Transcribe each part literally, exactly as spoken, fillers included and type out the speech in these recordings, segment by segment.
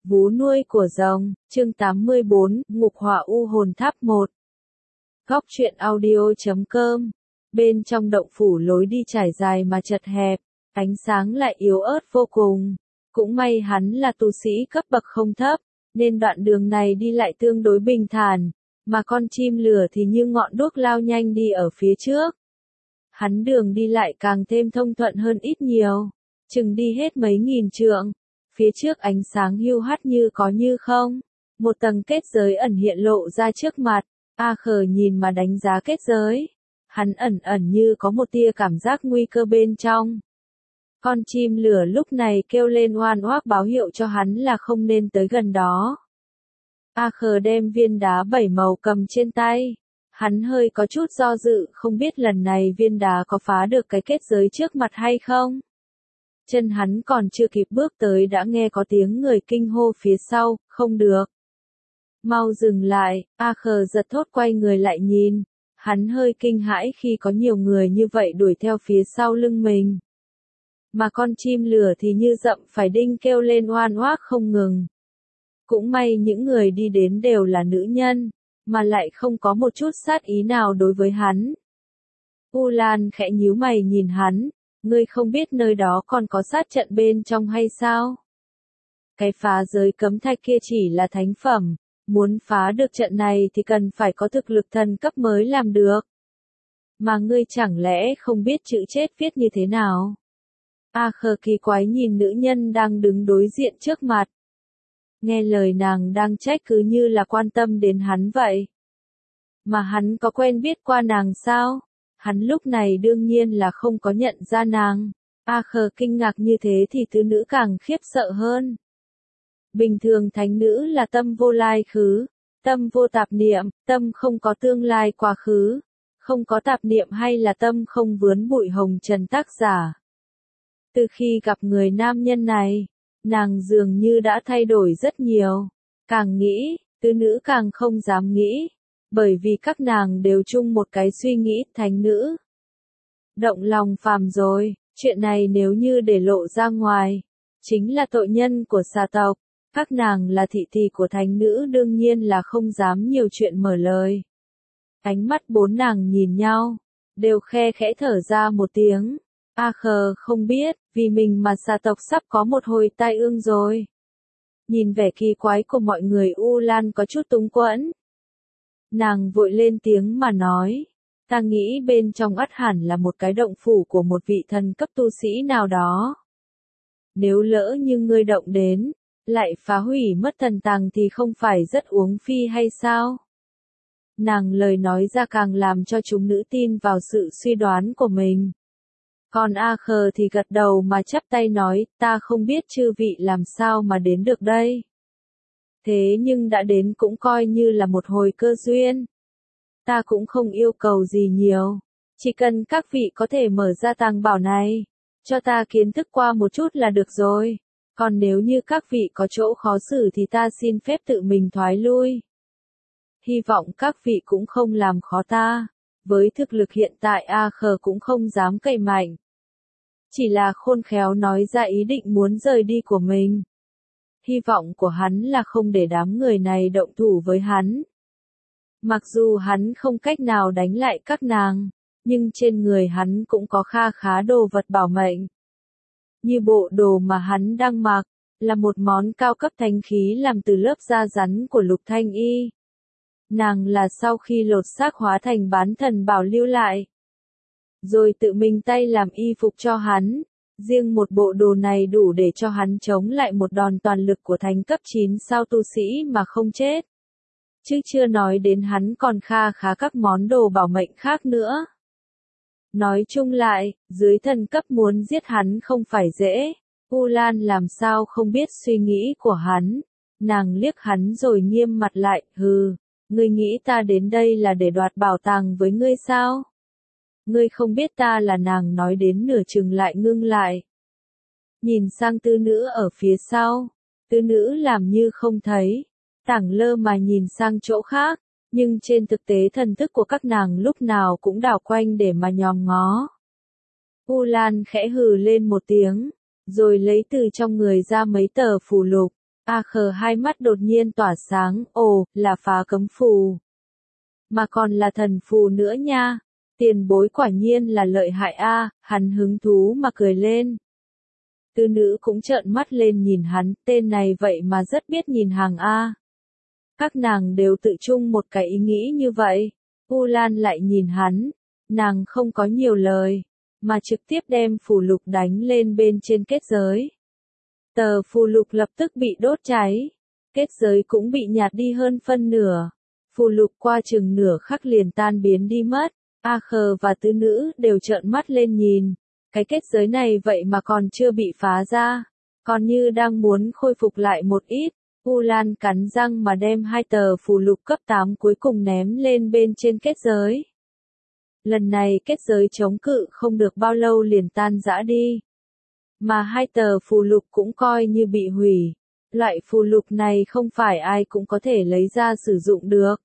Vú nuôi của rồng, chương tám mươi bốn, Ngục Hỏa U Hồn Tháp một. Góc truyện audio chấm com. Bên trong động phủ lối đi trải dài mà chật hẹp, ánh sáng lại yếu ớt vô cùng. Cũng may hắn là tu sĩ cấp bậc không thấp, nên đoạn đường này đi lại tương đối bình thản, mà con chim lửa thì như ngọn đuốc lao nhanh đi ở phía trước. Hắn đường đi lại càng thêm thông thuận hơn ít nhiều, chừng đi hết mấy nghìn trượng. Phía trước ánh sáng hưu hắt như có như không, một tầng kết giới ẩn hiện lộ ra trước mặt, A Khờ nhìn mà đánh giá kết giới. Hắn ẩn ẩn như có một tia cảm giác nguy cơ bên trong. Con chim lửa lúc này kêu lên oan oác báo hiệu cho hắn là không nên tới gần đó. A Khờ đem viên đá bảy màu cầm trên tay. Hắn hơi có chút do dự, không biết lần này viên đá có phá được cái kết giới trước mặt hay không. Chân hắn còn chưa kịp bước tới đã nghe có tiếng người kinh hô phía sau, không được. Mau dừng lại, A Khờ giật thốt quay người lại nhìn. Hắn hơi kinh hãi khi có nhiều người như vậy đuổi theo phía sau lưng mình. Mà con chim lửa thì như dậm phải đinh kêu lên oan oác không ngừng. Cũng may những người đi đến đều là nữ nhân, mà lại không có một chút sát ý nào đối với hắn. U Lan khẽ nhíu mày nhìn hắn. Ngươi không biết nơi đó còn có sát trận bên trong hay sao? Cái phá giới cấm thạch kia chỉ là thánh phẩm, muốn phá được trận này thì cần phải có thực lực thần cấp mới làm được. Mà ngươi chẳng lẽ không biết chữ chết viết như thế nào? A Khờ kỳ quái nhìn nữ nhân đang đứng đối diện trước mặt. Nghe lời nàng đang trách cứ như là quan tâm đến hắn vậy. Mà hắn có quen biết qua nàng sao? Hắn lúc này đương nhiên là không có nhận ra nàng. A Khờ kinh ngạc như thế thì tứ nữ càng khiếp sợ hơn. Bình thường thánh nữ là tâm vô lai khứ, tâm vô tạp niệm, tâm không có tương lai quá khứ, không có tạp niệm hay là tâm không vướng bụi hồng trần tác giả. Từ khi gặp người nam nhân này, nàng dường như đã thay đổi rất nhiều. Càng nghĩ, tứ nữ càng không dám nghĩ. Bởi vì các nàng đều chung một cái suy nghĩ, thánh nữ. Động lòng phàm rồi, chuyện này nếu như để lộ ra ngoài, chính là tội nhân của xà tộc. Các nàng là thị thị của thánh nữ đương nhiên là không dám nhiều chuyện mở lời. Ánh mắt bốn nàng nhìn nhau, đều khe khẽ thở ra một tiếng. A Khờ không biết, vì mình mà xà tộc sắp có một hồi tai ương rồi. Nhìn vẻ kỳ quái của mọi người, U Lan có chút túng quẫn. Nàng vội lên tiếng mà nói, ta nghĩ bên trong ắt hẳn là một cái động phủ của một vị thần cấp tu sĩ nào đó. Nếu lỡ như ngươi động đến, lại phá hủy mất thần tàng thì không phải rất uống phi hay sao? Nàng lời nói ra càng làm cho chúng nữ tin vào sự suy đoán của mình. Còn A Khờ thì gật đầu mà chắp tay nói, ta không biết chư vị làm sao mà đến được đây. Thế nhưng đã đến cũng coi như là một hồi cơ duyên. Ta cũng không yêu cầu gì nhiều. Chỉ cần các vị có thể mở ra tàng bảo này, cho ta kiến thức qua một chút là được rồi. Còn nếu như các vị có chỗ khó xử thì ta xin phép tự mình thoái lui. Hy vọng các vị cũng không làm khó ta. Với thực lực hiện tại A Khờ cũng không dám cậy mạnh. Chỉ là khôn khéo nói ra ý định muốn rời đi của mình. Hy vọng của hắn là không để đám người này động thủ với hắn. Mặc dù hắn không cách nào đánh lại các nàng, nhưng trên người hắn cũng có kha khá đồ vật bảo mệnh. Như bộ đồ mà hắn đang mặc, là một món cao cấp thánh khí làm từ lớp da rắn của Lục Thanh Y. Nàng là sau khi lột xác hóa thành bán thần bảo lưu lại. Rồi tự mình tay làm y phục cho hắn. Riêng một bộ đồ này đủ để cho hắn chống lại một đòn toàn lực của thánh cấp chín sao tu sĩ mà không chết. Chứ chưa nói đến hắn còn kha khá các món đồ bảo mệnh khác nữa. Nói chung lại, dưới thần cấp muốn giết hắn không phải dễ. U Lan làm sao không biết suy nghĩ của hắn. Nàng liếc hắn rồi nghiêm mặt lại, hừ, ngươi nghĩ ta đến đây là để đoạt bảo tàng với ngươi sao? Ngươi không biết ta là nàng nói đến nửa chừng lại ngưng lại. Nhìn sang tư nữ ở phía sau, tư nữ làm như không thấy, tảng lơ mà nhìn sang chỗ khác, nhưng trên thực tế thần thức của các nàng lúc nào cũng đảo quanh để mà nhòm ngó. U Lan khẽ hừ lên một tiếng, rồi lấy từ trong người ra mấy tờ phù lục, A Khờ hai mắt đột nhiên tỏa sáng, ồ, là phá cấm phù. Mà còn là thần phù nữa nha. Tiền bối quả nhiên là lợi hại a, hắn hứng thú mà cười lên. Tư nữ cũng trợn mắt lên nhìn hắn, tên này vậy mà rất biết nhìn hàng a. Các nàng đều tự chung một cái ý nghĩ như vậy. U Lan lại nhìn hắn, nàng không có nhiều lời, mà trực tiếp đem phù lục đánh lên bên trên kết giới. Tờ phù lục lập tức bị đốt cháy, kết giới cũng bị nhạt đi hơn phân nửa. Phù lục qua chừng nửa khắc liền tan biến đi mất. A Khờ và tứ nữ đều trợn mắt lên nhìn, cái kết giới này vậy mà còn chưa bị phá ra, còn như đang muốn khôi phục lại một ít. U Lan cắn răng mà đem hai tờ phù lục cấp tám cuối cùng ném lên bên trên kết giới. Lần này kết giới chống cự không được bao lâu liền tan rã đi. Mà hai tờ phù lục cũng coi như bị hủy. Loại phù lục này không phải ai cũng có thể lấy ra sử dụng được.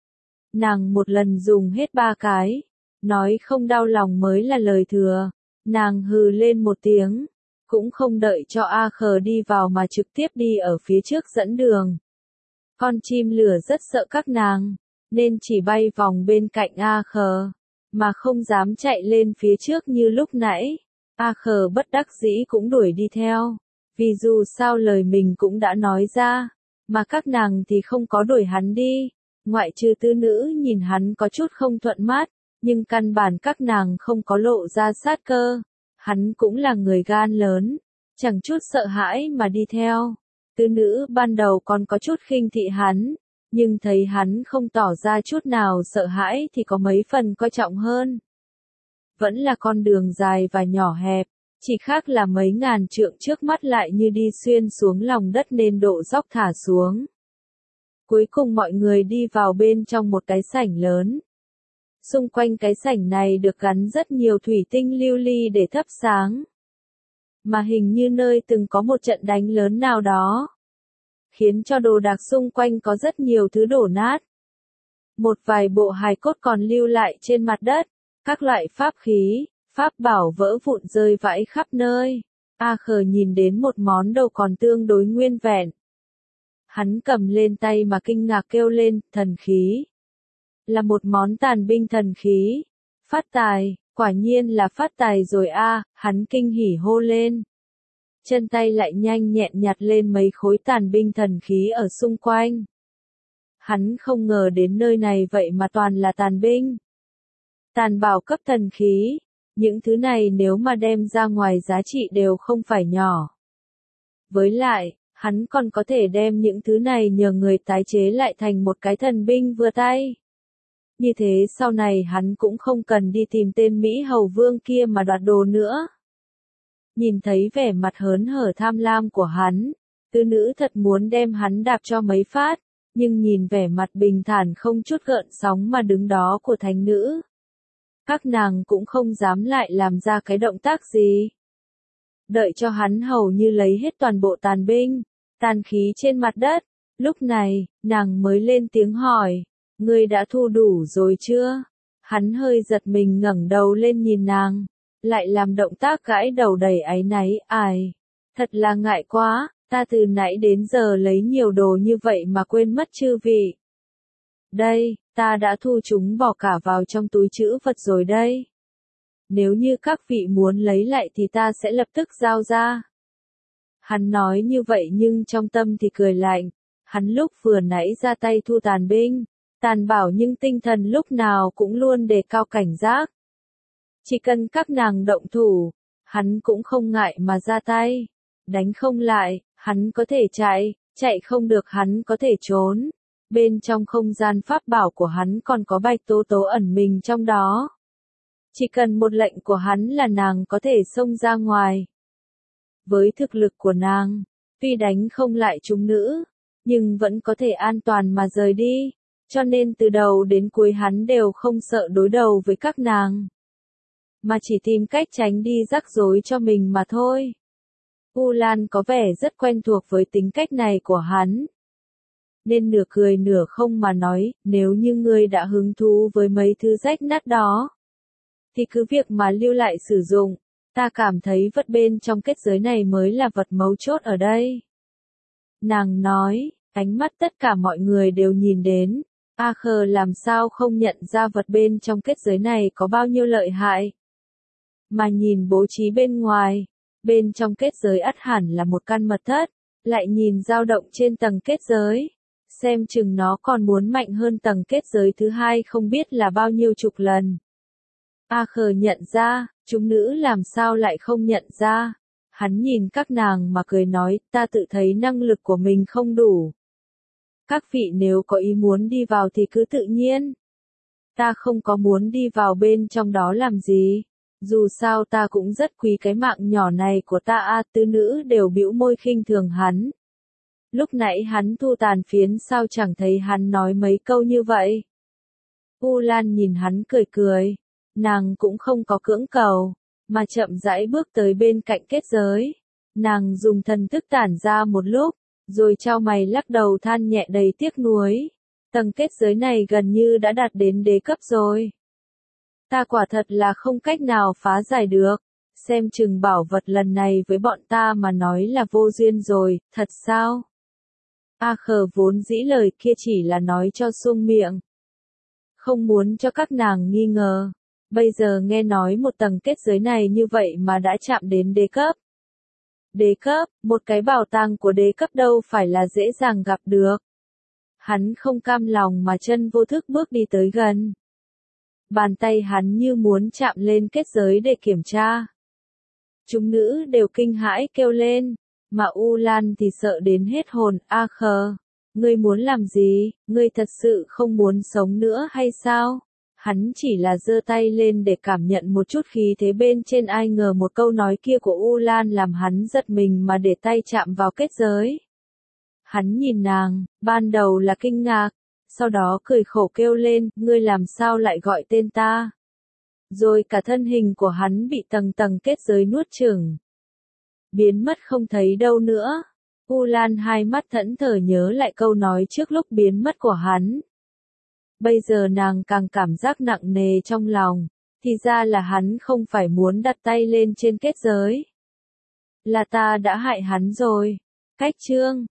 Nàng một lần dùng hết ba cái. Nói không đau lòng mới là lời thừa. Nàng hừ lên một tiếng. Cũng không đợi cho A Khờ đi vào mà trực tiếp đi ở phía trước dẫn đường. Con chim lửa rất sợ các nàng, nên chỉ bay vòng bên cạnh A Khờ, mà không dám chạy lên phía trước như lúc nãy. A Khờ bất đắc dĩ cũng đuổi đi theo, vì dù sao lời mình cũng đã nói ra, mà các nàng thì không có đuổi hắn đi, ngoại trừ tư nữ nhìn hắn có chút không thuận mắt, nhưng căn bản các nàng không có lộ ra sát cơ. Hắn cũng là người gan lớn, chẳng chút sợ hãi mà đi theo. Tư nữ ban đầu còn có chút khinh thị hắn, nhưng thấy hắn không tỏ ra chút nào sợ hãi thì có mấy phần coi trọng hơn. Vẫn là con đường dài và nhỏ hẹp, chỉ khác là mấy ngàn trượng trước mắt lại như đi xuyên xuống lòng đất nên độ dốc thả xuống. Cuối cùng mọi người đi vào bên trong một cái sảnh lớn. Xung quanh cái sảnh này được gắn rất nhiều thủy tinh lưu ly để thắp sáng. Mà hình như nơi từng có một trận đánh lớn nào đó. Khiến cho đồ đạc xung quanh có rất nhiều thứ đổ nát. Một vài bộ hài cốt còn lưu lại trên mặt đất. Các loại pháp khí, pháp bảo vỡ vụn rơi vãi khắp nơi. A Khờ nhìn đến một món đồ còn tương đối nguyên vẹn. Hắn cầm lên tay mà kinh ngạc kêu lên, thần khí. Là một món tàn binh thần khí. Phát tài, quả nhiên là phát tài rồi a, hắn kinh hỉ hô lên. Chân tay lại nhanh nhẹn nhặt lên mấy khối tàn binh thần khí ở xung quanh. Hắn không ngờ đến nơi này vậy mà toàn là tàn binh. Tàn bảo cấp thần khí, những thứ này nếu mà đem ra ngoài giá trị đều không phải nhỏ. Với lại, hắn còn có thể đem những thứ này nhờ người tái chế lại thành một cái thần binh vừa tay. Như thế sau này hắn cũng không cần đi tìm tên Mỹ Hầu Vương kia mà đoạt đồ nữa. Nhìn thấy vẻ mặt hớn hở tham lam của hắn, tư nữ thật muốn đem hắn đạp cho mấy phát, nhưng nhìn vẻ mặt bình thản không chút gợn sóng mà đứng đó của thánh nữ. Các nàng cũng không dám lại làm ra cái động tác gì. Đợi cho hắn hầu như lấy hết toàn bộ tàn binh, tàn khí trên mặt đất, lúc này, nàng mới lên tiếng hỏi. Ngươi đã thu đủ rồi chưa? Hắn hơi giật mình ngẩng đầu lên nhìn nàng, lại làm động tác gãi đầu đầy áy náy, ai? Thật là ngại quá, ta từ nãy đến giờ lấy nhiều đồ như vậy mà quên mất chư vị. Đây, ta đã thu chúng bỏ cả vào trong túi trữ vật rồi đây. Nếu như các vị muốn lấy lại thì ta sẽ lập tức giao ra. Hắn nói như vậy nhưng trong tâm thì cười lạnh, hắn lúc vừa nãy ra tay thu tàn binh. Tàn bảo nhưng tinh thần lúc nào cũng luôn đề cao cảnh giác. Chỉ cần các nàng động thủ, hắn cũng không ngại mà ra tay. Đánh không lại, hắn có thể chạy, chạy không được hắn có thể trốn. Bên trong không gian pháp bảo của hắn còn có Bạch Tố Tố ẩn mình trong đó. Chỉ cần một lệnh của hắn là nàng có thể xông ra ngoài. Với thực lực của nàng, tuy đánh không lại chúng nữ, nhưng vẫn có thể an toàn mà rời đi. Cho nên từ đầu đến cuối hắn đều không sợ đối đầu với các nàng. Mà chỉ tìm cách tránh đi rắc rối cho mình mà thôi. U Lan có vẻ rất quen thuộc với tính cách này của hắn. Nên nửa cười nửa không mà nói, nếu như ngươi đã hứng thú với mấy thứ rách nát đó. Thì cứ việc mà lưu lại sử dụng, ta cảm thấy vật bên trong kết giới này mới là vật mấu chốt ở đây. Nàng nói, ánh mắt tất cả mọi người đều nhìn đến. A Khờ làm sao không nhận ra vật bên trong kết giới này có bao nhiêu lợi hại. Mà nhìn bố trí bên ngoài, bên trong kết giới ắt hẳn là một căn mật thất, lại nhìn dao động trên tầng kết giới. Xem chừng nó còn muốn mạnh hơn tầng kết giới thứ hai không biết là bao nhiêu chục lần. A Khờ nhận ra, chúng nữ làm sao lại không nhận ra. Hắn nhìn các nàng mà cười nói, ta tự thấy năng lực của mình không đủ. Các vị nếu có ý muốn đi vào thì cứ tự nhiên. Ta không có muốn đi vào bên trong đó làm gì. Dù sao ta cũng rất quý cái mạng nhỏ này của ta. A tứ nữ đều bĩu môi khinh thường hắn. Lúc nãy hắn thu tàn phiến sao chẳng thấy hắn nói mấy câu như vậy. U Lan nhìn hắn cười cười. Nàng cũng không có cưỡng cầu, mà chậm rãi bước tới bên cạnh kết giới. Nàng dùng thần thức tản ra một lúc, rồi chau mày lắc đầu than nhẹ đầy tiếc nuối. Tầng kết giới này gần như đã đạt đến đế cấp rồi. Ta quả thật là không cách nào phá giải được. Xem chừng bảo vật lần này với bọn ta mà nói là vô duyên rồi, thật sao? A Khờ vốn dĩ lời kia chỉ là nói cho sung miệng. Không muốn cho các nàng nghi ngờ. Bây giờ nghe nói một tầng kết giới này như vậy mà đã chạm đến đế cấp. Đế cấp, một cái bảo tàng của đế cấp đâu phải là dễ dàng gặp được. Hắn không cam lòng mà chân vô thức bước đi tới gần. Bàn tay hắn như muốn chạm lên kết giới để kiểm tra. Chúng nữ đều kinh hãi kêu lên, mà U Lan thì sợ đến hết hồn. A Khờ, ngươi muốn làm gì, ngươi thật sự không muốn sống nữa hay sao? Hắn chỉ là giơ tay lên để cảm nhận một chút khí thế bên trên, ai ngờ một câu nói kia của U Lan làm hắn giật mình mà để tay chạm vào kết giới. Hắn nhìn nàng, ban đầu là kinh ngạc, sau đó cười khổ kêu lên, ngươi làm sao lại gọi tên ta? Rồi cả thân hình của hắn bị tầng tầng kết giới nuốt chửng. Biến mất không thấy đâu nữa. U Lan hai mắt thẫn thờ nhớ lại câu nói trước lúc biến mất của hắn. Bây giờ nàng càng cảm giác nặng nề trong lòng, thì ra là hắn không phải muốn đặt tay lên trên kết giới. Là ta đã hại hắn rồi. Cách chương